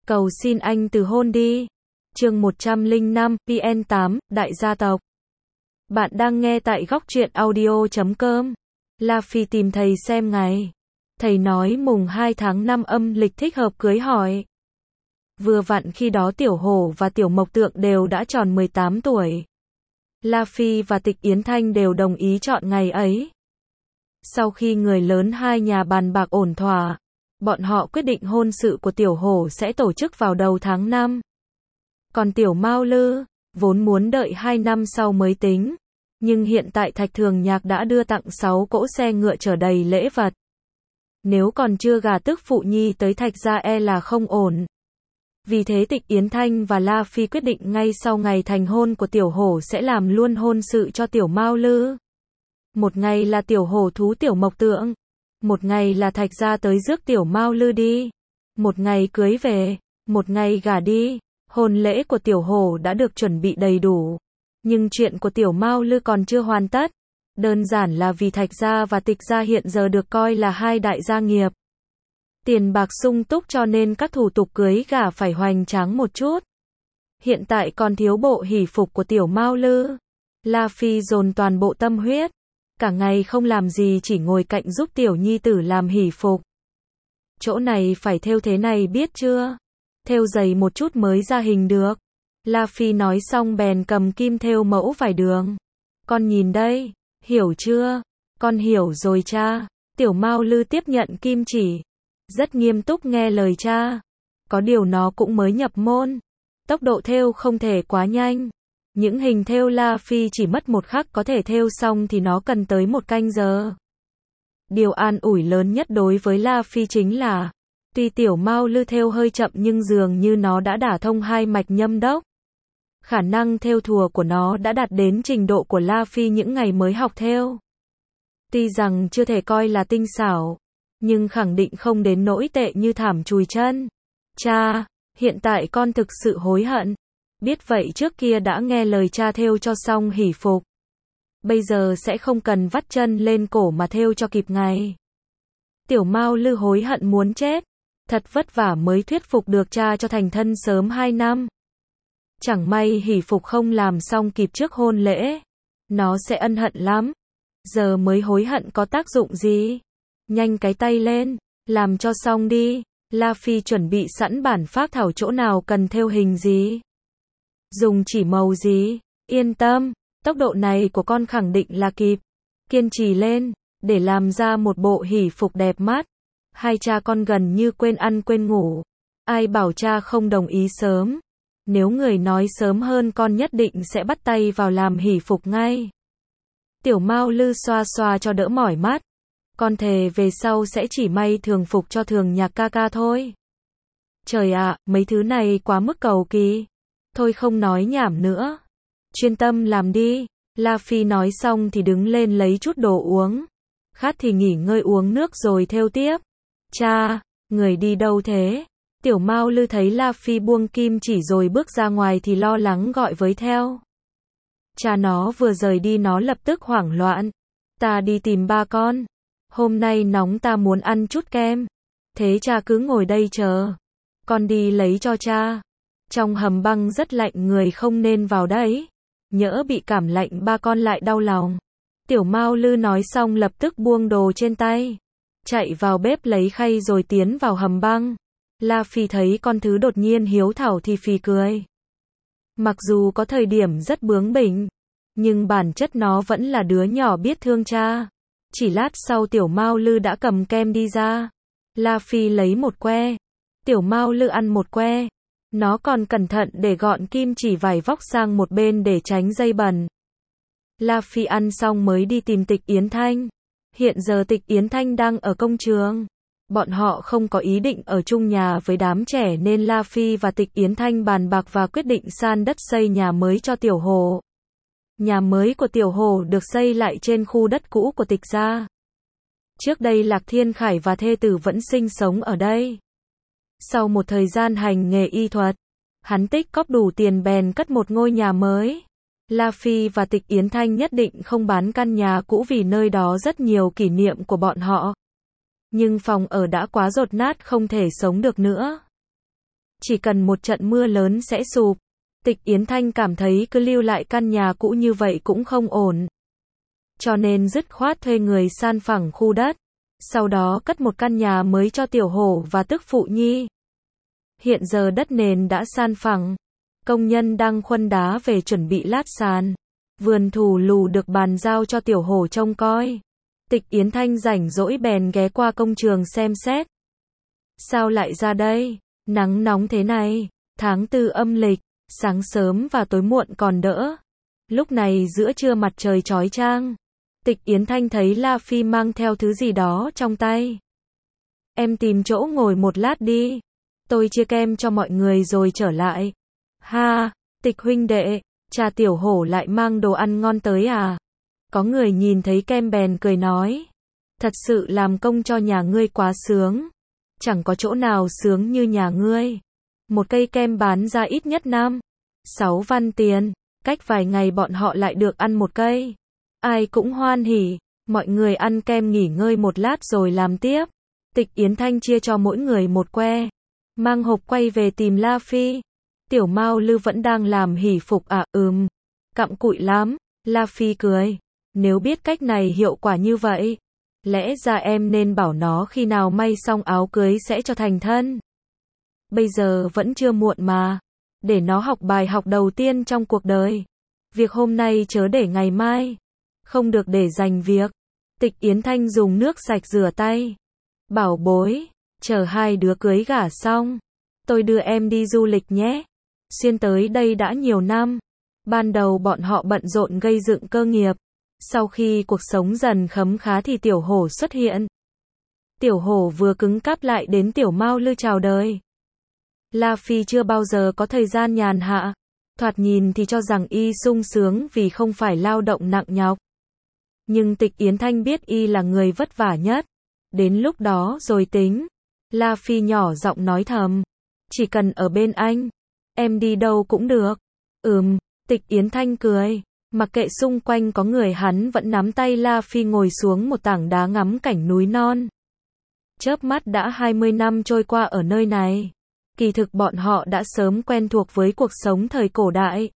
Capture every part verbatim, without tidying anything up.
Cầu xin anh từ hôn đi. Chương một trăm lẻ năm, pê en tám, Đại gia tộc. Bạn đang nghe tại góc truyện audio chấm com. La Phi tìm thầy xem ngày. Thầy nói mùng hai tháng năm âm lịch thích hợp cưới hỏi. Vừa vặn khi đó Tiểu Hổ và Tiểu Mộc Tượng đều đã tròn mười tám tuổi. La Phi và Tịch Yến Thanh đều đồng ý chọn ngày ấy. Sau khi người lớn hai nhà bàn bạc ổn thỏa, bọn họ quyết định hôn sự của Tiểu Hổ sẽ tổ chức vào đầu tháng năm. Còn Tiểu Mao Lư, vốn muốn đợi hai năm sau mới tính, nhưng hiện tại Thạch Thường Nhạc đã đưa tặng sáu cỗ xe ngựa chở đầy lễ vật. Nếu còn chưa gả tức phụ nhi tới Thạch gia e là không ổn. Vì thế Tịch Yến Thanh và La Phi quyết định ngay sau ngày thành hôn của Tiểu Hổ sẽ làm luôn hôn sự cho Tiểu Mao Lư. Một ngày là Tiểu Hổ thú Tiểu Mộc Tượng, một ngày là Thạch gia tới rước Tiểu Mao Lư đi, một ngày cưới về, một ngày gả đi. Hôn lễ của Tiểu Hổ đã được chuẩn bị đầy đủ, nhưng chuyện của Tiểu Mao Lư còn chưa hoàn tất. Đơn giản là vì Thạch gia và Tịch gia hiện giờ được coi là hai đại gia nghiệp. Tiền bạc sung túc cho nên các thủ tục cưới gả phải hoành tráng một chút. Hiện tại còn thiếu bộ hỷ phục của Tiểu Mao Lư. La Phi dồn toàn bộ tâm huyết, cả ngày không làm gì chỉ ngồi cạnh giúp tiểu nhi tử làm hỷ phục. Chỗ này phải thêu thế này biết chưa? Thêu dày một chút mới ra hình được. La Phi nói xong bèn cầm kim thêu mẫu vải đường. Con nhìn đây, hiểu chưa? Con hiểu rồi cha. Tiểu Mao Lư tiếp nhận kim chỉ, rất nghiêm túc nghe lời cha. Có điều nó cũng mới nhập môn, tốc độ thêu không thể quá nhanh. Những hình thêu La Phi chỉ mất một khắc có thể thêu xong thì nó cần tới một canh giờ. Điều an ủi lớn nhất đối với La Phi chính là, tuy Tiểu Mao Lư thêu hơi chậm nhưng dường như nó đã đả thông hai mạch nhâm đốc. Khả năng thêu thùa của nó đã đạt đến trình độ của La Phi những ngày mới học thêu. Tuy rằng chưa thể coi là tinh xảo, nhưng khẳng định không đến nỗi tệ như thảm chùi chân. Cha, hiện tại con thực sự hối hận. Biết vậy trước kia đã nghe lời cha thêu cho xong hỷ phục. Bây giờ sẽ không cần vắt chân lên cổ mà thêu cho kịp ngày. Tiểu Mao Lư hối hận muốn chết. Thật vất vả mới thuyết phục được cha cho thành thân sớm hai năm. Chẳng may hỷ phục không làm xong kịp trước hôn lễ, nó sẽ ân hận lắm. Giờ mới hối hận có tác dụng gì? Nhanh cái tay lên, làm cho xong đi. La Phi chuẩn bị sẵn bản phác thảo chỗ nào cần thêu hình gì, dùng chỉ màu gì. Yên tâm, tốc độ này của con khẳng định là kịp. Kiên trì lên, để làm ra một bộ hỷ phục đẹp mắt. Hai cha con gần như quên ăn quên ngủ. Ai bảo cha không đồng ý sớm. Nếu người nói sớm hơn con nhất định sẽ bắt tay vào làm hỷ phục ngay. Tiểu Mao Lư xoa xoa cho đỡ mỏi mắt. Con thề về sau sẽ chỉ may thường phục cho Thường Nhạc ca ca thôi. Trời ạ, mấy thứ này quá mức cầu kỳ. Thôi không nói nhảm nữa, chuyên tâm làm đi. La Phi nói xong thì đứng lên lấy chút đồ uống. Khát thì nghỉ ngơi uống nước rồi thêu tiếp. Cha, người đi đâu thế? Tiểu Mao Lư thấy La Phi buông kim chỉ rồi bước ra ngoài thì lo lắng gọi với theo. Cha nó vừa rời đi nó lập tức hoảng loạn. Ta đi tìm ba con. Hôm nay nóng ta muốn ăn chút kem. Thế cha cứ ngồi đây chờ. Con đi lấy cho cha. Trong hầm băng rất lạnh người không nên vào đấy. Nhỡ bị cảm lạnh ba con lại đau lòng. Tiểu Mao Lư nói xong lập tức buông đồ trên tay, chạy vào bếp lấy khay rồi tiến vào hầm băng. La Phi thấy con thứ đột nhiên hiếu thảo thì phì cười. Mặc dù có thời điểm rất bướng bỉnh, nhưng bản chất nó vẫn là đứa nhỏ biết thương cha. Chỉ lát sau Tiểu Mao Lư đã cầm kem đi ra. La Phi lấy một que. Tiểu Mao Lư ăn một que. Nó còn cẩn thận để gọn kim chỉ vải vóc sang một bên để tránh dây bẩn. La Phi ăn xong mới đi tìm Tịch Yến Thanh. Hiện giờ Tịch Yến Thanh đang ở công trường. Bọn họ không có ý định ở chung nhà với đám trẻ nên La Phi và Tịch Yến Thanh bàn bạc và quyết định san đất xây nhà mới cho Tiểu Hổ. Nhà mới của Tiểu Hổ được xây lại trên khu đất cũ của Tịch gia. Trước đây Lạc Thiên Khải và thê tử vẫn sinh sống ở đây. Sau một thời gian hành nghề y thuật, hắn tích cóp đủ tiền bèn cất một ngôi nhà mới. La Phi và Tịch Yến Thanh nhất định không bán căn nhà cũ vì nơi đó rất nhiều kỷ niệm của bọn họ. Nhưng phòng ở đã quá dột nát không thể sống được nữa. Chỉ cần một trận mưa lớn sẽ sụp. Tịch Yến Thanh cảm thấy cứ lưu lại căn nhà cũ như vậy cũng không ổn. Cho nên dứt khoát thuê người san phẳng khu đất. Sau đó cất một căn nhà mới cho Tiểu Hổ và tức phụ nhi. Hiện giờ đất nền đã san phẳng. Công nhân đang khuân đá về chuẩn bị lát sàn. Vườn thủ lù được bàn giao cho Tiểu Hổ trông coi. Tịch Yến Thanh rảnh rỗi bèn ghé qua công trường xem xét. Sao lại ra đây? Nắng nóng thế này. Tháng tư âm lịch. Sáng sớm và tối muộn còn đỡ. Lúc này giữa trưa mặt trời chói chang. Tịch Yến Thanh thấy La Phi mang theo thứ gì đó trong tay. Em tìm chỗ ngồi một lát đi. Tôi chia kem cho mọi người rồi trở lại. Ha, Tịch huynh đệ, cha Tiểu Hổ lại mang đồ ăn ngon tới à? Có người nhìn thấy kem bèn cười nói. Thật sự làm công cho nhà ngươi quá sướng. Chẳng có chỗ nào sướng như nhà ngươi. Một cây kem bán ra ít nhất năm, sáu văn tiền. Cách vài ngày bọn họ lại được ăn một cây. Ai cũng hoan hỉ. Mọi người ăn kem nghỉ ngơi một lát rồi làm tiếp. Tịch Yến Thanh chia cho mỗi người một que. Mang hộp quay về tìm La Phi. Tiểu Mao Lư vẫn đang làm hỷ phục à, ừm. Cặm cụi lắm. La Phi cười. Nếu biết cách này hiệu quả như vậy. Lẽ ra em nên bảo nó khi nào may xong áo cưới sẽ cho thành thân. Bây giờ vẫn chưa muộn mà. Để nó học bài học đầu tiên trong cuộc đời. Việc hôm nay chớ để ngày mai. Không được để dành việc. Tịch Yến Thanh dùng nước sạch rửa tay. Bảo bối, chờ hai đứa cưới gả xong. Tôi đưa em đi du lịch nhé. Xuyên tới đây đã nhiều năm. Ban đầu bọn họ bận rộn gây dựng cơ nghiệp. Sau khi cuộc sống dần khấm khá thì Tiểu Hổ xuất hiện. Tiểu Hổ vừa cứng cáp lại đến Tiểu Mao Lư chào đời. La Phi chưa bao giờ có thời gian nhàn hạ. Thoạt nhìn thì cho rằng y sung sướng vì không phải lao động nặng nhọc. Nhưng Tịch Yến Thanh biết y là người vất vả nhất. Đến lúc đó rồi tính. La Phi nhỏ giọng nói thầm. Chỉ cần ở bên anh. Em đi đâu cũng được. Ừm, Tịch Yến Thanh cười. Mặc kệ xung quanh có người hắn vẫn nắm tay La Phi ngồi xuống một tảng đá ngắm cảnh núi non. Chớp mắt đã hai mươi năm trôi qua ở nơi này. Kỳ thực bọn họ đã sớm quen thuộc với cuộc sống thời cổ đại.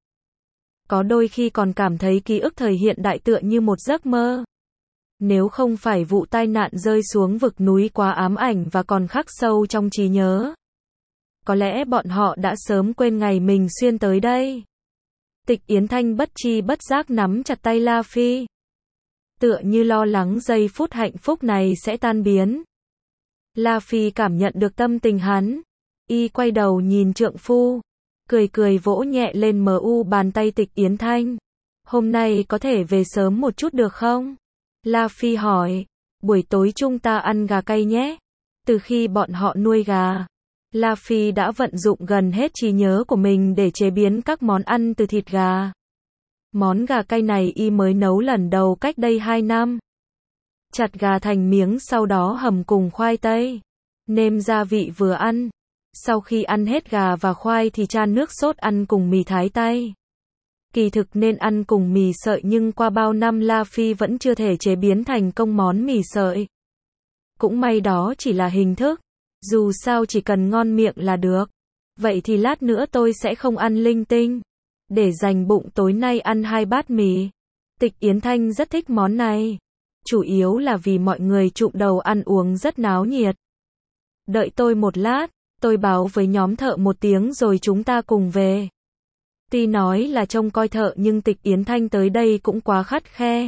Có đôi khi còn cảm thấy ký ức thời hiện đại tựa như một giấc mơ. Nếu không phải vụ tai nạn rơi xuống vực núi quá ám ảnh và còn khắc sâu trong trí nhớ. Có lẽ bọn họ đã sớm quên ngày mình xuyên tới đây. Tịch Yến Thanh bất chi bất giác nắm chặt tay La Phi. Tựa như lo lắng giây phút hạnh phúc này sẽ tan biến. La Phi cảm nhận được tâm tình hắn. Y quay đầu nhìn trượng phu. Cười cười vỗ nhẹ lên mờ u bàn tay Tịch Yến Thanh. Hôm nay có thể về sớm một chút được không? La Phi hỏi. Buổi tối chúng ta ăn gà cay nhé. Từ khi bọn họ nuôi gà, La Phi đã vận dụng gần hết trí nhớ của mình để chế biến các món ăn từ thịt gà. Món gà cay này y mới nấu lần đầu cách đây hai năm. Chặt gà thành miếng sau đó hầm cùng khoai tây. Nêm gia vị vừa ăn. Sau khi ăn hết gà và khoai thì chan nước sốt ăn cùng mì thái tay. Kỳ thực nên ăn cùng mì sợi nhưng qua bao năm La Phi vẫn chưa thể chế biến thành công món mì sợi. Cũng may đó chỉ là hình thức. Dù sao chỉ cần ngon miệng là được. Vậy thì lát nữa tôi sẽ không ăn linh tinh. Để dành bụng tối nay ăn hai bát mì. Tịch Yến Thanh rất thích món này. Chủ yếu là vì mọi người trụm đầu ăn uống rất náo nhiệt. Đợi tôi một lát, tôi báo với nhóm thợ một tiếng rồi chúng ta cùng về. Tuy nói là trông coi thợ nhưng Tịch Yến Thanh tới đây cũng quá khắt khe.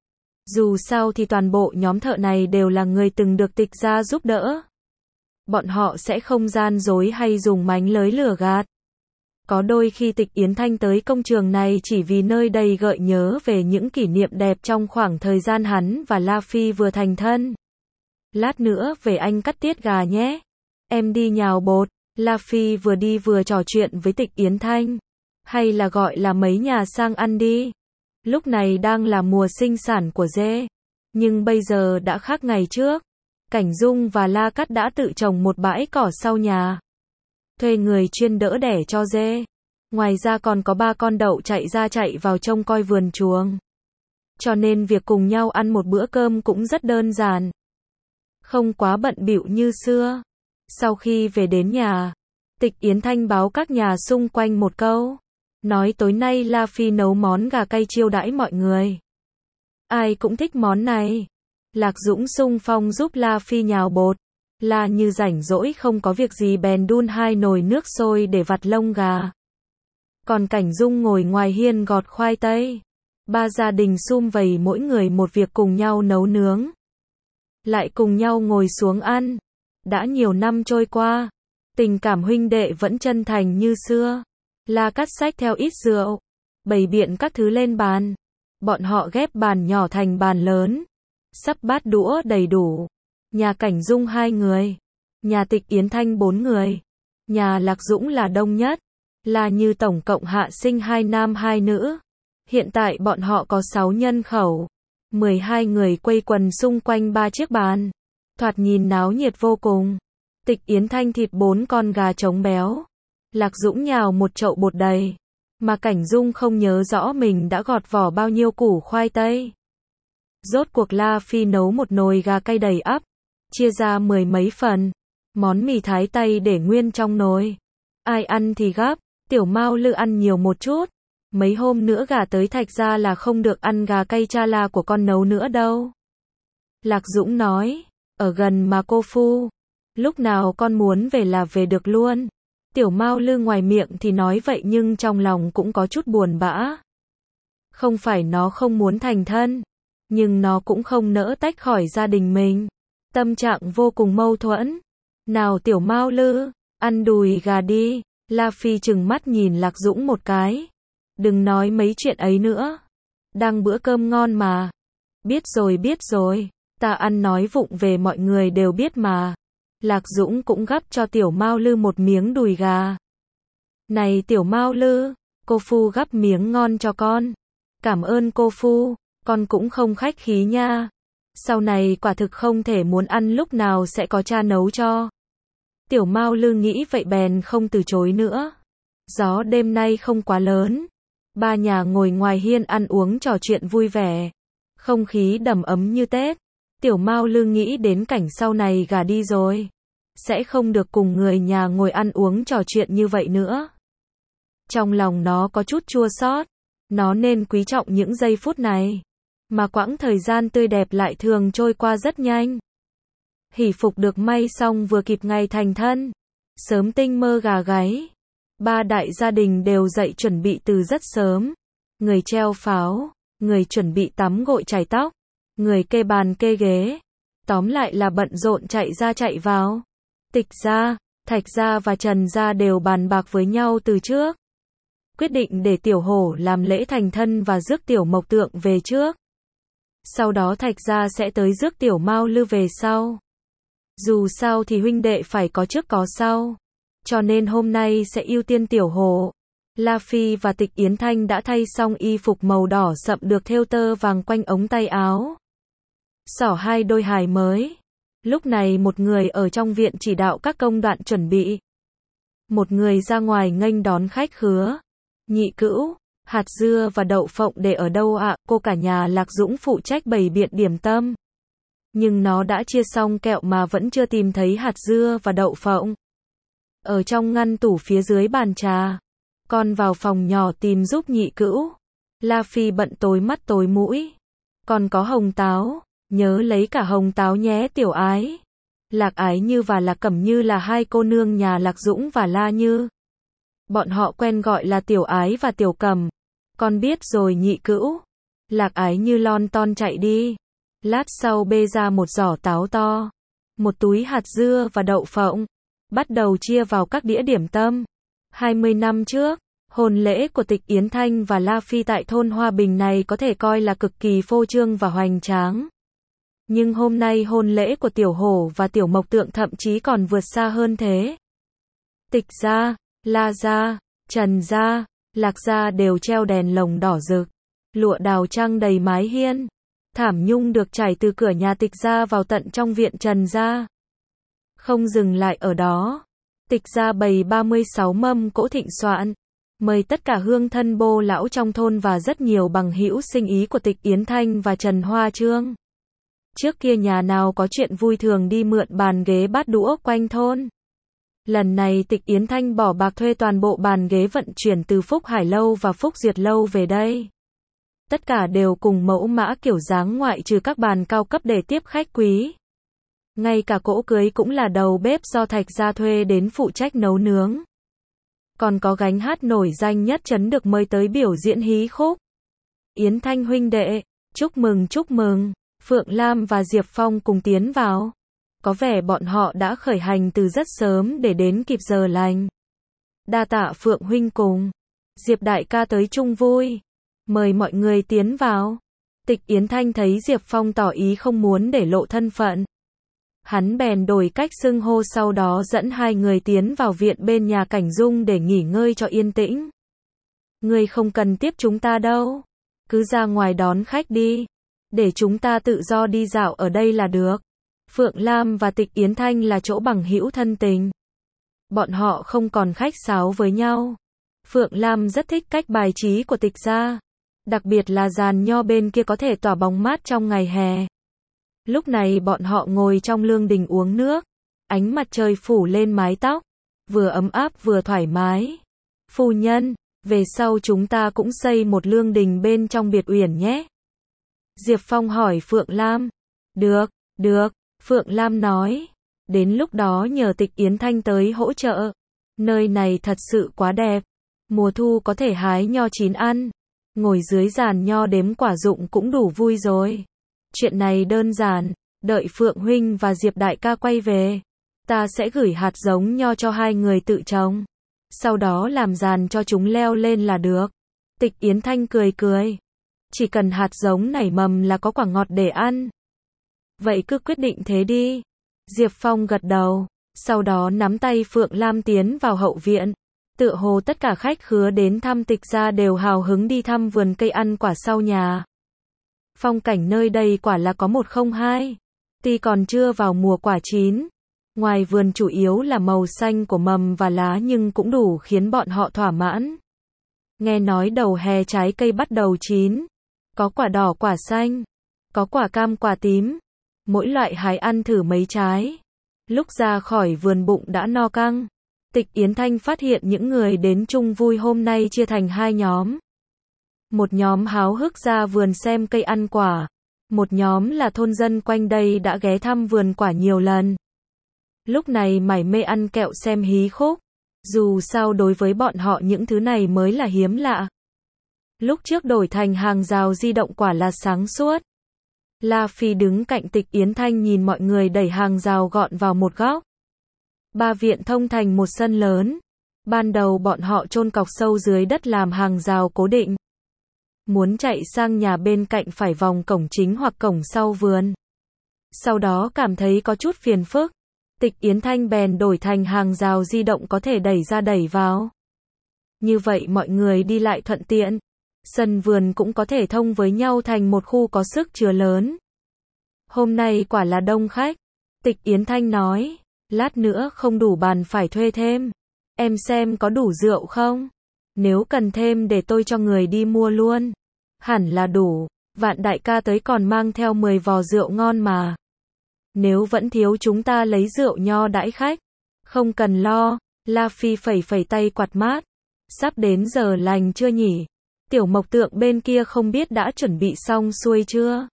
Dù sao thì toàn bộ nhóm thợ này đều là người từng được Tịch gia giúp đỡ. Bọn họ sẽ không gian dối hay dùng mánh lới lừa gạt. Có đôi khi Tịch Yến Thanh tới công trường này chỉ vì nơi đây gợi nhớ về những kỷ niệm đẹp trong khoảng thời gian hắn và La Phi vừa thành thân. Lát nữa về anh cắt tiết gà nhé. Em đi nhào bột. La Phi vừa đi vừa trò chuyện với Tịch Yến Thanh. Hay là gọi là mấy nhà sang ăn đi. Lúc này đang là mùa sinh sản của dê. Nhưng bây giờ đã khác ngày trước. Cảnh Dung và La Cắt đã tự trồng một bãi cỏ sau nhà. Thuê người chuyên đỡ đẻ cho dê. Ngoài ra còn có ba con đậu chạy ra chạy vào trông coi vườn chuồng. Cho nên việc cùng nhau ăn một bữa cơm cũng rất đơn giản. Không quá bận bịu như xưa. Sau khi về đến nhà, Tịch Yến Thanh báo các nhà xung quanh một câu. Nói tối nay La Phi nấu món gà cay chiêu đãi mọi người. Ai cũng thích món này. Lạc Dũng xung phong giúp La Phi nhào bột. La Như rảnh rỗi không có việc gì bèn đun hai nồi nước sôi để vặt lông gà. Còn Cảnh Dung ngồi ngoài hiên gọt khoai tây. Ba gia đình sum vầy mỗi người một việc cùng nhau nấu nướng. Lại cùng nhau ngồi xuống ăn. Đã nhiều năm trôi qua, tình cảm huynh đệ vẫn chân thành như xưa. La cắt xách theo ít rượu, bày biện các thứ lên bàn. Bọn họ ghép bàn nhỏ thành bàn lớn. Sắp bát đũa đầy đủ. Nhà Cảnh Dung hai người. Nhà Tịch Yến Thanh bốn người. Nhà Lạc Dũng là đông nhất. Là Như tổng cộng hạ sinh hai nam hai nữ. Hiện tại bọn họ có sáu nhân khẩu. mười hai người quây quần xung quanh ba chiếc bàn. Thoạt nhìn náo nhiệt vô cùng. Tịch Yến Thanh thịt bốn con gà trống béo. Lạc Dũng nhào một chậu bột đầy. Mà Cảnh Dung không nhớ rõ mình đã gọt vỏ bao nhiêu củ khoai tây. Rốt cuộc La Phi nấu một nồi gà cay đầy ắp. Chia ra mười mấy phần. Món mì thái tây để nguyên trong nồi. Ai ăn thì gắp. Tiểu Mao Lư ăn nhiều một chút. Mấy hôm nữa gà tới Thạch Gia là không được ăn gà cay cha La của con nấu nữa đâu. Lạc Dũng nói. Ở gần mà cô phu. Lúc nào con muốn về là về được luôn. Tiểu Mao Lư ngoài miệng thì nói vậy nhưng trong lòng cũng có chút buồn bã. Không phải nó không muốn thành thân. Nhưng nó cũng không nỡ tách khỏi gia đình mình. Tâm trạng vô cùng mâu thuẫn. Nào Tiểu Mao Lư, ăn đùi gà đi. La Phi trừng mắt nhìn Lạc Dũng một cái. Đừng nói mấy chuyện ấy nữa. Đang bữa cơm ngon mà. Biết rồi biết rồi. Ta ăn nói vụng về mọi người đều biết mà. Lạc Dũng cũng gắp cho Tiểu Mao Lư một miếng đùi gà. Này Tiểu Mao Lư, cô phu gắp miếng ngon cho con. Cảm ơn cô phu, con cũng không khách khí nha. Sau này quả thực không thể muốn ăn lúc nào sẽ có cha nấu cho. Tiểu Mao Lư nghĩ vậy bèn không từ chối nữa. Gió đêm nay không quá lớn. Ba nhà ngồi ngoài hiên ăn uống trò chuyện vui vẻ. Không khí đầm ấm như Tết. Tiểu Mao Lư nghĩ đến cảnh sau này gả đi rồi. Sẽ không được cùng người nhà ngồi ăn uống trò chuyện như vậy nữa. Trong lòng nó có chút chua xót. Nó nên quý trọng những giây phút này. Mà quãng thời gian tươi đẹp lại thường trôi qua rất nhanh. Hỷ phục được may xong vừa kịp ngày thành thân. Sớm tinh mơ gà gáy. Ba đại gia đình đều dậy chuẩn bị từ rất sớm. Người treo pháo, người chuẩn bị tắm gội chải tóc, người kê bàn kê ghế. Tóm lại là bận rộn chạy ra chạy vào. Tịch gia, Thạch gia và Trần gia đều bàn bạc với nhau từ trước. Quyết định để Tiểu Hổ làm lễ thành thân và rước Tiểu Mộc Tượng về trước. Sau đó Thạch gia sẽ tới rước Tiểu Mao Lư về sau. Dù sao thì huynh đệ phải có trước có sau. Cho nên hôm nay sẽ ưu tiên Tiểu Hổ. La Phi và Tịch Yến Thanh đã thay xong y phục màu đỏ sậm được thêu tơ vàng quanh ống tay áo. Xỏ hai đôi hài mới. Lúc này một người ở trong viện chỉ đạo các công đoạn chuẩn bị. Một người ra ngoài nghênh đón khách khứa. Nhị Cữu, hạt dưa và đậu phộng để ở đâu ạ? À? Cô cả nhà Lạc Dũng phụ trách bày biện điểm tâm. Nhưng nó đã chia xong kẹo mà vẫn chưa tìm thấy hạt dưa và đậu phộng. Ở trong ngăn tủ phía dưới bàn trà. Con vào phòng nhỏ tìm giúp Nhị Cữu. La Phi bận tối mắt tối mũi. Còn có hồng táo. Nhớ lấy cả hồng táo nhé Tiểu Ái. Lạc Ái Như và Lạc Cẩm Như là hai cô nương nhà Lạc Dũng và La Như. Bọn họ quen gọi là Tiểu Ái và Tiểu Cẩm. Con biết rồi Nhị Cữu. Lạc Ái Như lon ton chạy đi. Lát sau bê ra một giỏ táo to. Một túi hạt dưa và đậu phộng. Bắt đầu chia vào các đĩa điểm tâm. hai mươi năm trước, hôn lễ của Tịch Yến Thanh và La Phi tại thôn Hoa Bình này có thể coi là cực kỳ phô trương và hoành tráng. Nhưng hôm nay hôn lễ của Tiểu Hổ và Tiểu Mộc Tượng thậm chí còn vượt xa hơn thế. Tịch gia, La gia, Trần gia, Lạc gia đều treo đèn lồng đỏ rực. Lụa đào trăng đầy mái hiên. Thảm nhung được trải từ cửa nhà Tịch gia vào tận trong viện Trần gia. Không dừng lại ở đó. Tịch gia bày ba mươi sáu mâm cỗ thịnh soạn. Mời tất cả hương thân bô lão trong thôn và rất nhiều bằng hữu sinh ý của Tịch Yến Thanh và Trần Hoa Trương. Trước kia nhà nào có chuyện vui thường đi mượn bàn ghế bát đũa quanh thôn. Lần này Tịch Yến Thanh bỏ bạc thuê toàn bộ bàn ghế vận chuyển từ Phúc Hải Lâu và Phúc Duyệt Lâu về đây. Tất cả đều cùng mẫu mã kiểu dáng ngoại trừ các bàn cao cấp để tiếp khách quý. Ngay cả cỗ cưới cũng là đầu bếp do Thạch gia thuê đến phụ trách nấu nướng. Còn có gánh hát nổi danh nhất trấn được mời tới biểu diễn hí khúc. Yến Thanh huynh đệ, chúc mừng chúc mừng, Phượng Lam và Diệp Phong cùng tiến vào. Có vẻ bọn họ đã khởi hành từ rất sớm để đến kịp giờ lành. Đa tạ Phượng huynh cùng. Diệp đại ca tới chung vui. Mời mọi người tiến vào. Tịch Yến Thanh thấy Diệp Phong tỏ ý không muốn để lộ thân phận. Hắn bèn đổi cách xưng hô, sau đó dẫn hai người tiến vào viện bên nhà Cảnh Dung để nghỉ ngơi cho yên tĩnh. Ngươi không cần tiếp chúng ta đâu. Cứ ra ngoài đón khách đi. Để chúng ta tự do đi dạo ở đây là được. Phượng Lam và Tịch Yến Thanh là chỗ bằng hữu thân tình. Bọn họ không còn khách sáo với nhau. Phượng Lam rất thích cách bài trí của Tịch gia. Đặc biệt là giàn nho bên kia có thể tỏa bóng mát trong ngày hè. Lúc này bọn họ ngồi trong lương đình uống nước. Ánh mặt trời phủ lên mái tóc. Vừa ấm áp vừa thoải mái. Phu nhân, về sau chúng ta cũng xây một lương đình bên trong biệt uyển nhé. Diệp Phong hỏi Phượng Lam. Được, được, Phượng Lam nói. Đến lúc đó nhờ Tịch Yến Thanh tới hỗ trợ. Nơi này thật sự quá đẹp. Mùa thu có thể hái nho chín ăn. Ngồi dưới giàn nho đếm quả dụng cũng đủ vui rồi. Chuyện này đơn giản, đợi Phượng huynh và Diệp đại ca quay về, ta sẽ gửi hạt giống nho cho hai người tự trồng. Sau đó làm giàn cho chúng leo lên là được. Tịch Yến Thanh cười cười. Chỉ cần hạt giống nảy mầm là có quả ngọt để ăn. Vậy cứ quyết định thế đi. Diệp Phong gật đầu, sau đó nắm tay Phượng Lam tiến vào hậu viện. Tựa hồ tất cả khách khứa đến thăm Tịch gia đều hào hứng đi thăm vườn cây ăn quả sau nhà. Phong cảnh nơi đây quả là có một không hai. Tuy còn chưa vào mùa quả chín, ngoài vườn chủ yếu là màu xanh của mầm và lá nhưng cũng đủ khiến bọn họ thỏa mãn. Nghe nói đầu hè trái cây bắt đầu chín. Có quả đỏ quả xanh, có quả cam quả tím. Mỗi loại hái ăn thử mấy trái. Lúc ra khỏi vườn bụng đã no căng. Tịch Yến Thanh phát hiện những người đến chung vui hôm nay chia thành hai nhóm. Một nhóm háo hức ra vườn xem cây ăn quả. Một nhóm là thôn dân quanh đây đã ghé thăm vườn quả nhiều lần. Lúc này mải mê ăn kẹo xem hí khúc. Dù sao đối với bọn họ những thứ này mới là hiếm lạ. Lúc trước đổi thành hàng rào di động quả là sáng suốt. La Phi đứng cạnh Tịch Yến Thanh nhìn mọi người đẩy hàng rào gọn vào một góc. Ba viện thông thành một sân lớn. Ban đầu bọn họ chôn cọc sâu dưới đất làm hàng rào cố định. Muốn chạy sang nhà bên cạnh phải vòng cổng chính hoặc cổng sau vườn. Sau đó cảm thấy có chút phiền phức. Tịch Yến Thanh bèn đổi thành hàng rào di động có thể đẩy ra đẩy vào. Như vậy mọi người đi lại thuận tiện. Sân vườn cũng có thể thông với nhau thành một khu có sức chứa lớn. Hôm nay quả là đông khách. Tịch Yến Thanh nói. Lát nữa không đủ bàn phải thuê thêm. Em xem có đủ rượu không? Nếu cần thêm để tôi cho người đi mua luôn. Hẳn là đủ. Vạn đại ca tới còn mang theo mười vò rượu ngon mà. Nếu vẫn thiếu chúng ta lấy rượu nho đãi khách. Không cần lo. La Phi phẩy phẩy tay quạt mát. Sắp đến giờ lành chưa nhỉ? Tiểu Mộc Tượng bên kia không biết đã chuẩn bị xong xuôi chưa?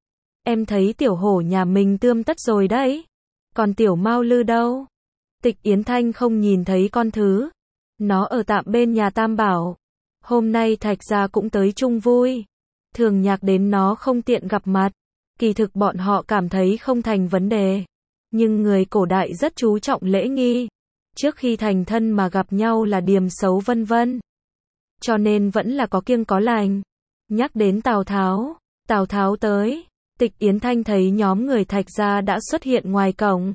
Em thấy tiểu hổ nhà mình tươm tất rồi đấy. Còn tiểu Mao Lư đâu? Tịch Yến Thanh không nhìn thấy con thứ. Nó ở tạm bên nhà Tam Bảo. Hôm nay Thạch gia cũng tới chung vui. Thường Nhạc đến nó không tiện gặp mặt. Kỳ thực bọn họ cảm thấy không thành vấn đề. Nhưng người cổ đại rất chú trọng lễ nghi. Trước khi thành thân mà gặp nhau là điềm xấu vân vân. Cho nên vẫn là có kiêng có lành. Nhắc đến Tào Tháo. Tào Tháo tới. Tịch Yến Thanh thấy nhóm người Thạch gia đã xuất hiện ngoài cổng.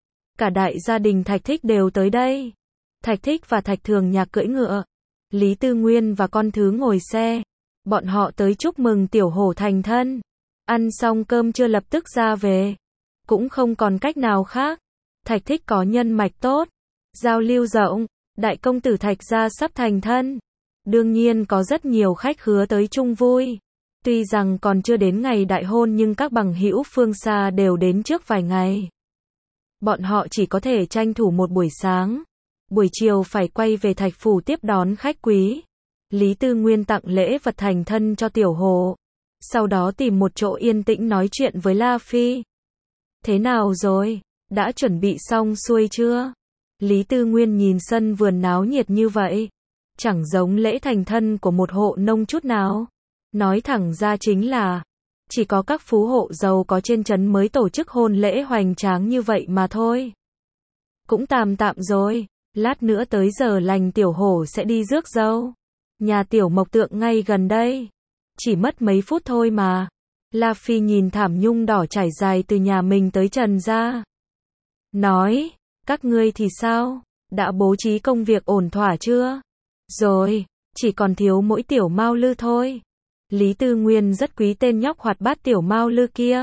Cả đại gia đình Thạch Thích đều tới đây. Thạch Thích và Thạch Thường Nhạc cưỡi ngựa. Lý Tư Nguyên và con thứ ngồi xe. Bọn họ tới chúc mừng tiểu hổ thành thân. Ăn xong cơm chưa lập tức ra về. Cũng không còn cách nào khác. Thạch Thích có nhân mạch tốt. Giao lưu rộng. Đại công tử Thạch gia sắp thành thân. Đương nhiên có rất nhiều khách khứa tới chung vui. Tuy rằng còn chưa đến ngày đại hôn nhưng các bằng hữu phương xa đều đến trước vài ngày. Bọn họ chỉ có thể tranh thủ một buổi sáng. Buổi chiều phải quay về Thạch Phủ tiếp đón khách quý. Lý Tư Nguyên tặng lễ vật thành thân cho Tiểu Hồ. Sau đó tìm một chỗ yên tĩnh nói chuyện với La Phi. Thế nào rồi? Đã chuẩn bị xong xuôi chưa? Lý Tư Nguyên nhìn sân vườn náo nhiệt như vậy. Chẳng giống lễ thành thân của một hộ nông chút nào. Nói thẳng ra chính là chỉ có các phú hộ giàu có trên trấn mới tổ chức hôn lễ hoành tráng như vậy mà thôi. Cũng tạm tạm rồi, lát nữa tới giờ lành Tiểu Hổ sẽ đi rước dâu. Nhà Tiểu Mộc Tượng ngay gần đây. Chỉ mất mấy phút thôi mà. La Phi nhìn thảm nhung đỏ trải dài từ nhà mình tới trần ra. Nói, các ngươi thì sao? Đã bố trí công việc ổn thỏa chưa? Rồi, chỉ còn thiếu mỗi Tiểu Mao Lư thôi. Lý Tư Nguyên rất quý tên nhóc hoạt bát Tiểu Mao Lư kia.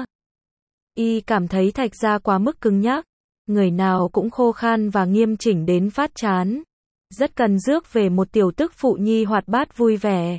Y cảm thấy Thạch gia quá mức cứng nhắc. Người nào cũng khô khan và nghiêm chỉnh đến phát chán. Rất cần rước về một tiểu tức phụ nhi hoạt bát vui vẻ.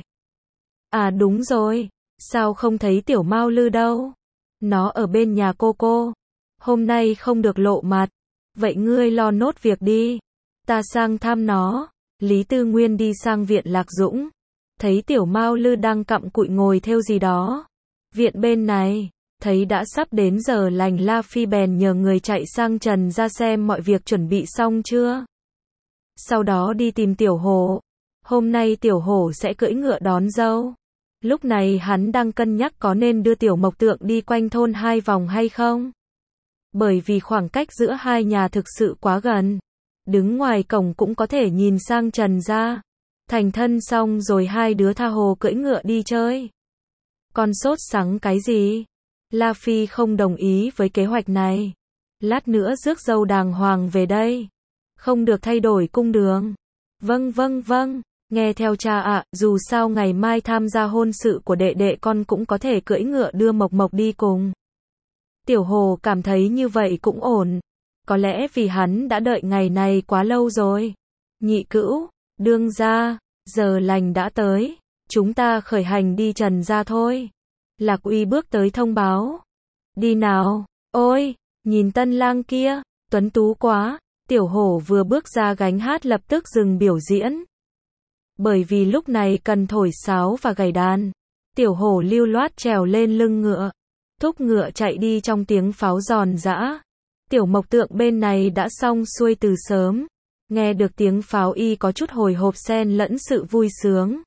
À đúng rồi, sao không thấy Tiểu Mao Lư đâu? Nó ở bên nhà cô cô. Hôm nay không được lộ mặt. Vậy ngươi lo nốt việc đi. Ta sang thăm nó. Lý Tư Nguyên đi sang viện Lạc Dũng. Thấy Tiểu Mao Lư đang cặm cụi ngồi theo gì đó. Viện bên này, thấy đã sắp đến giờ lành, La Phi bèn nhờ người chạy sang trần ra xem mọi việc chuẩn bị xong chưa. Sau đó đi tìm Tiểu Hổ. Hôm nay Tiểu Hổ sẽ cưỡi ngựa đón dâu. Lúc này hắn đang cân nhắc có nên đưa Tiểu Mộc Tượng đi quanh thôn hai vòng hay không. Bởi vì khoảng cách giữa hai nhà thực sự quá gần. Đứng ngoài cổng cũng có thể nhìn sang trần ra. Thành thân xong rồi hai đứa tha hồ cưỡi ngựa đi chơi. Con sốt sắng cái gì? La Phi không đồng ý với kế hoạch này. Lát nữa rước dâu đàng hoàng về đây. Không được thay đổi cung đường. Vâng vâng vâng, nghe theo cha ạ, dù sao ngày mai tham gia hôn sự của đệ đệ con cũng có thể cưỡi ngựa đưa Mộc Mộc đi cùng. Tiểu Hồ cảm thấy như vậy cũng ổn. Có lẽ vì hắn đã đợi ngày này quá lâu rồi. Nhị Cữu, đương gia, giờ lành đã tới. Chúng ta khởi hành đi trần ra thôi. Lạc Uy bước tới thông báo. Đi nào, ôi, nhìn tân lang kia, tuấn tú quá. Tiểu Hổ vừa bước ra gánh hát lập tức dừng biểu diễn. Bởi vì lúc này cần thổi sáo và gảy đàn. Tiểu Hổ lưu loát trèo lên lưng ngựa. Thúc ngựa chạy đi trong tiếng pháo giòn giã. Tiểu Mộc Tượng bên này đã xong xuôi từ sớm. Nghe được tiếng pháo y có chút hồi hộp xen lẫn sự vui sướng.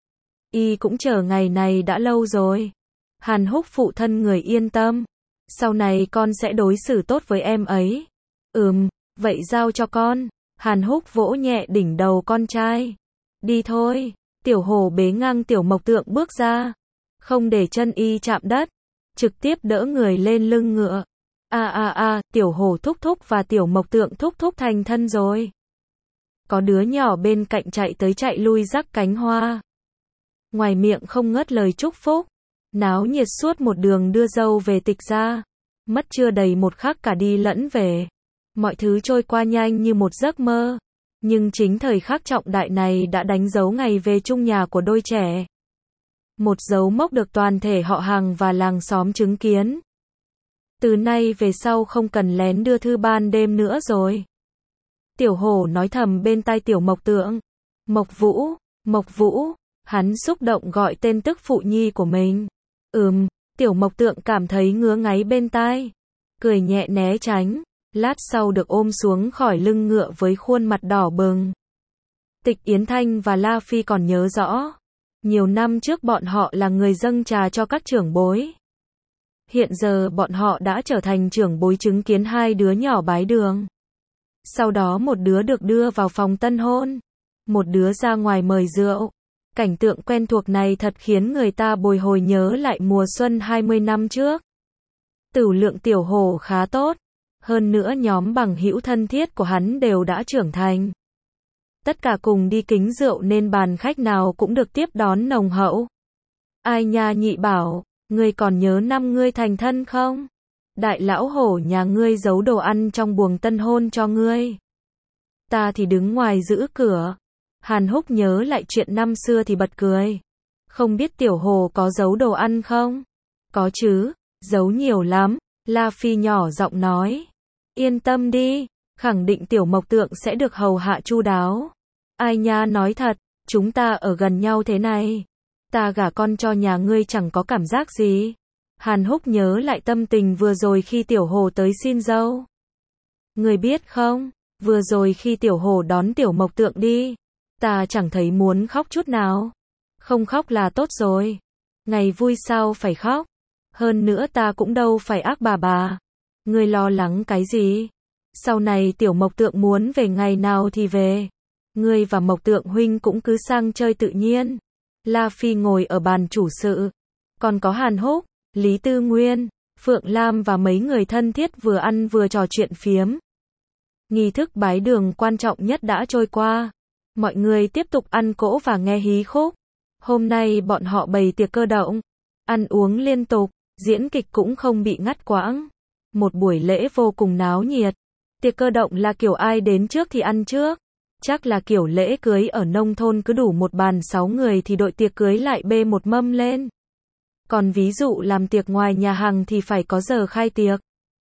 Y cũng chờ ngày này đã lâu rồi. Hàn Húc phụ thân người yên tâm. Sau này con sẽ đối xử tốt với em ấy. Ừm, vậy giao cho con. Hàn Húc vỗ nhẹ đỉnh đầu con trai. Đi thôi. Tiểu Hổ bế ngang Tiểu Mộc Tượng bước ra. Không để chân y chạm đất. Trực tiếp đỡ người lên lưng ngựa. A a a, Tiểu Hổ thúc thúc và Tiểu Mộc Tượng thúc thúc thành thân rồi. Có đứa nhỏ bên cạnh chạy tới chạy lui rắc cánh hoa. Ngoài miệng không ngớt lời chúc phúc. Náo nhiệt suốt một đường đưa dâu về Tịch gia. Mất chưa đầy một khắc cả đi lẫn về. Mọi thứ trôi qua nhanh như một giấc mơ. Nhưng chính thời khắc trọng đại này đã đánh dấu ngày về chung nhà của đôi trẻ. Một dấu mốc được toàn thể họ hàng và làng xóm chứng kiến. Từ nay về sau không cần lén đưa thư ban đêm nữa rồi. Tiểu Hổ nói thầm bên tai Tiểu Mộc Tượng. Mộc Vũ, Mộc Vũ, hắn xúc động gọi tên tức phụ nhi của mình. Ừm, Tiểu Mộc Tượng cảm thấy ngứa ngáy bên tai. Cười nhẹ né tránh. Lát sau được ôm xuống khỏi lưng ngựa với khuôn mặt đỏ bừng. Tịch Yến Thanh và La Phi còn nhớ rõ. Nhiều năm trước bọn họ là người dâng trà cho các trưởng bối. Hiện giờ bọn họ đã trở thành trưởng bối chứng kiến hai đứa nhỏ bái đường. Sau đó một đứa được đưa vào phòng tân hôn. Một đứa ra ngoài mời rượu. Cảnh tượng quen thuộc này thật khiến người ta bồi hồi nhớ lại mùa xuân hai mươi năm trước. Tửu lượng Tiểu Hổ khá tốt. Hơn nữa nhóm bằng hữu thân thiết của hắn đều đã trưởng thành. Tất cả cùng đi kính rượu nên bàn khách nào cũng được tiếp đón nồng hậu. Ai nha Nhị Bảo, ngươi còn nhớ năm ngươi thành thân không? Đại lão hổ nhà ngươi giấu đồ ăn trong buồng tân hôn cho ngươi. Ta thì đứng ngoài giữ cửa. Hàn Húc nhớ lại chuyện năm xưa thì bật cười. Không biết Tiểu Hồ có giấu đồ ăn không? Có chứ, giấu nhiều lắm. La Phi nhỏ giọng nói. Yên tâm đi, khẳng định Tiểu Mộc Tượng sẽ được hầu hạ chu đáo. Ai nha, nói thật, chúng ta ở gần nhau thế này, ta gả con cho nhà ngươi chẳng có cảm giác gì. Hàn Húc nhớ lại tâm tình vừa rồi khi Tiểu Hồ tới xin dâu. Ngươi biết không, vừa rồi khi Tiểu Hồ đón Tiểu Mộc Tượng đi, ta chẳng thấy muốn khóc chút nào. Không khóc là tốt rồi. Ngày vui sao phải khóc. Hơn nữa ta cũng đâu phải ác bà bà. Ngươi lo lắng cái gì? Sau này Tiểu Mộc Tượng muốn về ngày nào thì về. Ngươi và Mộc Tượng huynh cũng cứ sang chơi tự nhiên. La Phi ngồi ở bàn chủ sự. Còn có Hàn Húc, Lý Tư Nguyên, Phượng Lam và mấy người thân thiết vừa ăn vừa trò chuyện phiếm. Nghi thức bái đường quan trọng nhất đã trôi qua. Mọi người tiếp tục ăn cỗ và nghe hí khúc. Hôm nay bọn họ bày tiệc cơ động, ăn uống liên tục, diễn kịch cũng không bị ngắt quãng. Một buổi lễ vô cùng náo nhiệt. Tiệc cơ động là kiểu ai đến trước thì ăn trước. Chắc là kiểu lễ cưới ở nông thôn cứ đủ một bàn sáu người thì đội tiệc cưới lại bê một mâm lên. Còn ví dụ làm tiệc ngoài nhà hàng thì phải có giờ khai tiệc.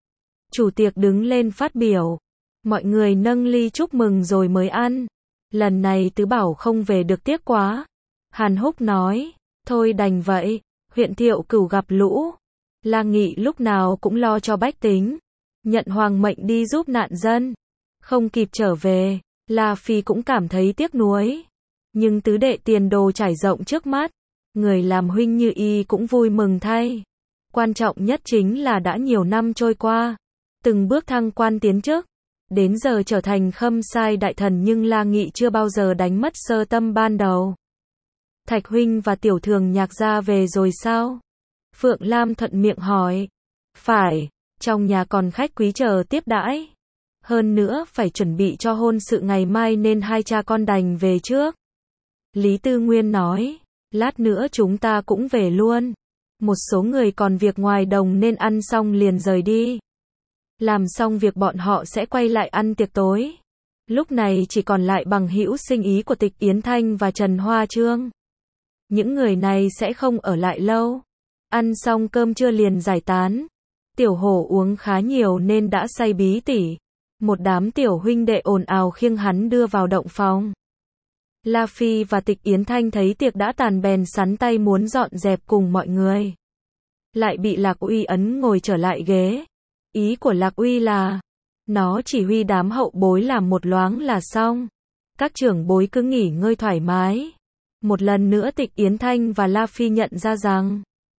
Chủ tiệc đứng lên phát biểu. Mọi người nâng ly chúc mừng rồi mới ăn. Lần này Tứ Bảo không về được tiếc quá. Hàn Húc nói, thôi đành vậy, huyện Thiệu Cửu gặp lũ. La Nghị lúc nào cũng lo cho bách tính. Nhận hoàng mệnh đi giúp nạn dân. Không kịp trở về, La Phi cũng cảm thấy tiếc nuối. Nhưng tứ đệ tiền đồ trải rộng trước mắt. Người làm huynh như y cũng vui mừng thay. Quan trọng nhất chính là đã nhiều năm trôi qua. Từng bước thăng quan tiến chức. Đến giờ trở thành khâm sai đại thần nhưng La Nghị chưa bao giờ đánh mất sơ tâm ban đầu. Thạch huynh và Tiểu Thường Nhạc gia về rồi sao? Phượng Lam thuận miệng hỏi. Phải, trong nhà còn khách quý chờ tiếp đãi. Hơn nữa phải chuẩn bị cho hôn sự ngày mai nên hai cha con đành về trước. Lý Tư Nguyên nói, lát nữa chúng ta cũng về luôn. Một số người còn việc ngoài đồng nên ăn xong liền rời đi. Làm xong việc bọn họ sẽ quay lại ăn tiệc tối. Lúc này chỉ còn lại bằng hữu sinh ý của Tịch Yến Thanh và Trần Hoa Trương. Những người này sẽ không ở lại lâu. Ăn xong cơm trưa liền giải tán. Tiểu Hổ uống khá nhiều nên đã say bí tỉ. Một đám tiểu huynh đệ ồn ào khiêng hắn đưa vào động phòng. La Phi và Tịch Yến Thanh thấy tiệc đã tàn bèn sắn tay muốn dọn dẹp cùng mọi người. Lại bị Lạc Uy ấn ngồi trở lại ghế. Ý của Lạc Uy là, nó chỉ huy đám hậu bối làm một loáng là xong. Các trưởng bối cứ nghỉ ngơi thoải mái. Một lần nữa Tịch Yến Thanh và La Phi nhận ra rằng,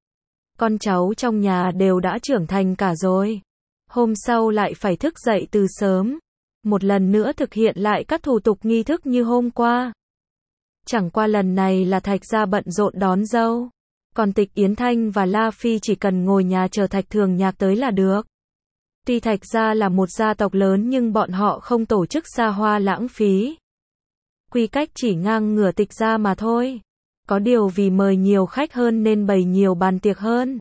con cháu trong nhà đều đã trưởng thành cả rồi. Hôm sau lại phải thức dậy từ sớm. Một lần nữa thực hiện lại các thủ tục nghi thức như hôm qua. Chẳng qua lần này là Thạch gia bận rộn đón dâu. Còn Tịch Yến Thanh và La Phi chỉ cần ngồi nhà chờ Thạch Thường Nhạc tới là được. Tuy Thạch gia là một gia tộc lớn nhưng bọn họ không tổ chức xa hoa lãng phí. Quy cách chỉ ngang ngửa Tịch gia mà thôi. Có điều vì mời nhiều khách hơn nên bày nhiều bàn tiệc hơn.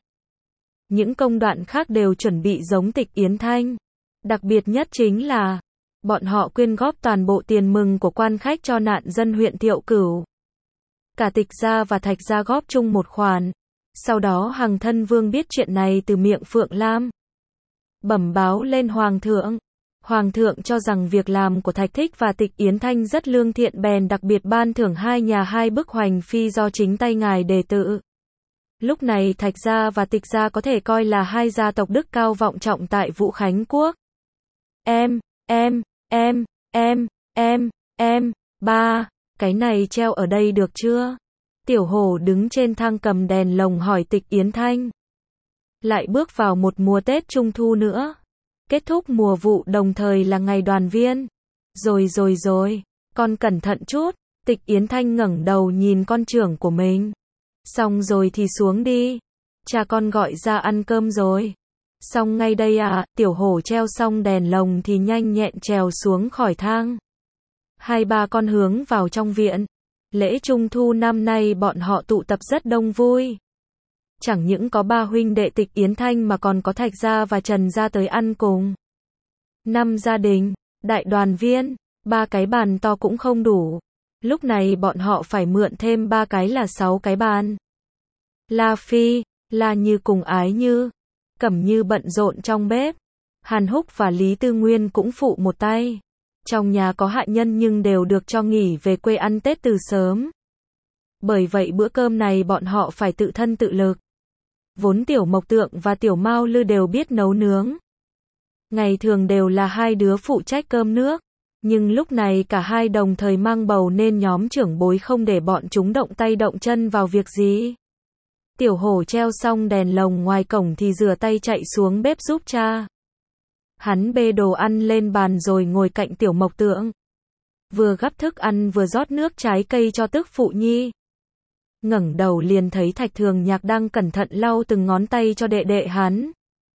Những công đoạn khác đều chuẩn bị giống Tịch Yến Thanh. Đặc biệt nhất chính là, bọn họ quyên góp toàn bộ tiền mừng của quan khách cho nạn dân huyện Thiệu Cửu. Cả Tịch gia và Thạch gia góp chung một khoản. Sau đó Hằng Thân Vương biết chuyện này từ miệng Phượng Lam. Bẩm báo lên Hoàng thượng. Hoàng thượng cho rằng việc làm của Thạch Thích và Tịch Yến Thanh rất lương thiện bèn đặc biệt ban thưởng hai nhà hai bức hoành phi do chính tay ngài đề tự. Lúc này Thạch gia và Tịch gia có thể coi là hai gia tộc đức cao vọng trọng tại Vũ Khánh Quốc. Em, em, em, em, em, em, ba, cái này treo ở đây được chưa? Tiểu Hổ đứng trên thang cầm đèn lồng hỏi Tịch Yến Thanh. Lại bước vào một mùa Tết Trung Thu nữa. Kết thúc mùa vụ đồng thời là ngày đoàn viên. Rồi rồi rồi, con cẩn thận chút. Tịch Yến Thanh ngẩng đầu nhìn con trưởng của mình. Xong rồi thì xuống đi. Cha con gọi ra ăn cơm rồi. Xong ngay đây à, Tiểu Hổ treo xong đèn lồng thì nhanh nhẹn trèo xuống khỏi thang. Hai ba con hướng vào trong viện. Lễ Trung Thu năm nay bọn họ tụ tập rất đông vui. Chẳng những có ba huynh đệ Tịch Yến Thanh mà còn có Thạch gia và Trần gia tới ăn cùng. Năm gia đình, đại đoàn viên, ba cái bàn to cũng không đủ. Lúc này bọn họ phải mượn thêm ba cái là sáu cái bàn. La Phi, La Như cùng Ái Như, Cẩm Như bận rộn trong bếp. Hàn Húc và Lý Tư Nguyên cũng phụ một tay. Trong nhà có hạ nhân nhưng đều được cho nghỉ về quê ăn Tết từ sớm. Bởi vậy bữa cơm này bọn họ phải tự thân tự lực. Vốn Tiểu Mộc Tượng và Tiểu Mao Lư đều biết nấu nướng. Ngày thường đều là hai đứa phụ trách cơm nước. Nhưng lúc này cả hai đồng thời mang bầu nên nhóm trưởng bối không để bọn chúng động tay động chân vào việc gì. Tiểu Hổ treo xong đèn lồng ngoài cổng thì rửa tay chạy xuống bếp giúp cha. Hắn bê đồ ăn lên bàn rồi ngồi cạnh Tiểu Mộc Tượng. Vừa gắp thức ăn vừa rót nước trái cây cho tức phụ nhi. Ngẩng đầu liền thấy Thạch Thường Nhạc đang cẩn thận lau từng ngón tay cho đệ đệ hắn.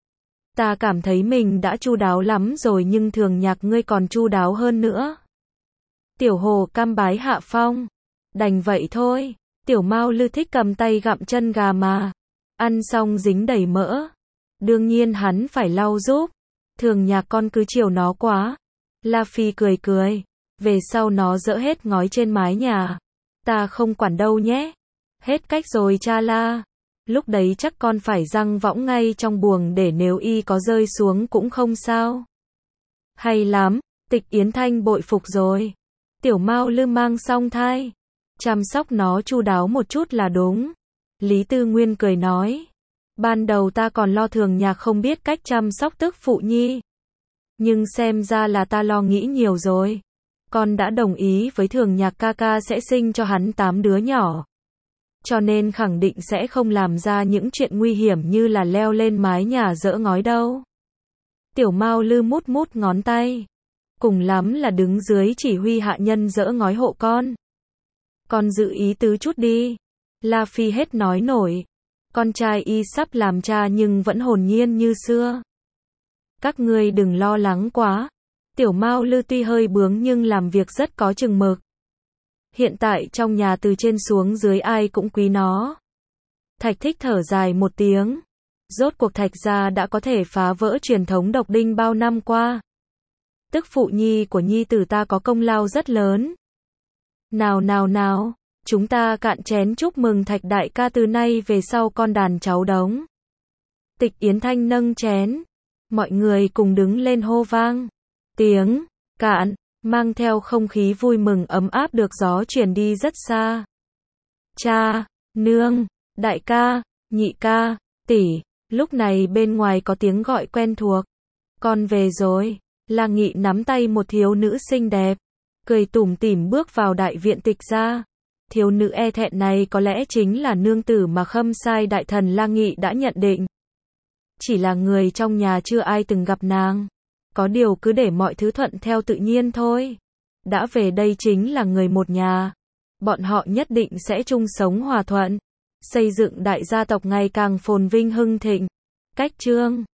Ta cảm thấy mình đã chu đáo lắm rồi nhưng Thường Nhạc ngươi còn chu đáo hơn nữa. Tiểu Hồ cam bái hạ phong. Đành vậy thôi. Tiểu Mao Lư thích cầm tay gặm chân gà mà. Ăn xong dính đầy mỡ. Đương nhiên hắn phải lau giúp. Thường Nhạc con cứ chiều nó quá. La Phi cười cười. Về sau nó dỡ hết ngói trên mái nhà. Ta không quản đâu nhé. Hết cách rồi cha La. Lúc đấy chắc con phải giăng võng ngay trong buồng để nếu y có rơi xuống cũng không sao. Hay lắm, Tịch Yến Thanh bội phục rồi. Tiểu Mao Lư mang xong thai. Chăm sóc nó chu đáo một chút là đúng. Lý Tư Nguyên cười nói. Ban đầu ta còn lo Thường Nhạc không biết cách chăm sóc tức phụ nhi. Nhưng xem ra là ta lo nghĩ nhiều rồi. Con đã đồng ý với Thường Nhạc ca ca sẽ sinh cho hắn tám đứa nhỏ. Cho nên khẳng định sẽ không làm ra những chuyện nguy hiểm như là leo lên mái nhà dỡ ngói đâu. Tiểu Mao Lư mút mút ngón tay. Cùng lắm là đứng dưới chỉ huy hạ nhân dỡ ngói hộ con. Con giữ ý tứ chút đi. La Phi hết nói nổi. Con trai y sắp làm cha nhưng vẫn hồn nhiên như xưa. Các ngươi đừng lo lắng quá. Tiểu Mao Lư tuy hơi bướng nhưng làm việc rất có chừng mực. Hiện tại trong nhà từ trên xuống dưới ai cũng quý nó. Thạch Thích thở dài một tiếng. Rốt cuộc Thạch gia đã có thể phá vỡ truyền thống độc đinh bao năm qua. Tức phụ nhi của nhi tử ta có công lao rất lớn. Nào nào nào, chúng ta cạn chén chúc mừng Thạch đại ca từ nay về sau con đàn cháu đống. Tịch Yến Thanh nâng chén. Mọi người cùng đứng lên hô vang. Tiếng cạn mang theo không khí vui mừng ấm áp được gió truyền đi rất xa. Cha, nương, đại ca, nhị ca, tỷ. Lúc này bên ngoài có tiếng gọi quen thuộc. Con về rồi. La Nghị nắm tay một thiếu nữ xinh đẹp, cười tủm tỉm bước vào đại viện Tịch gia. Thiếu nữ e thẹn này có lẽ chính là nương tử mà Khâm Sai đại thần La Nghị đã nhận định. Chỉ là người trong nhà chưa ai từng gặp nàng. Có điều cứ để mọi thứ thuận theo tự nhiên thôi. Đã về đây chính là người một nhà. Bọn họ nhất định sẽ chung sống hòa thuận. Xây dựng đại gia tộc ngày càng phồn vinh hưng thịnh. Cách chương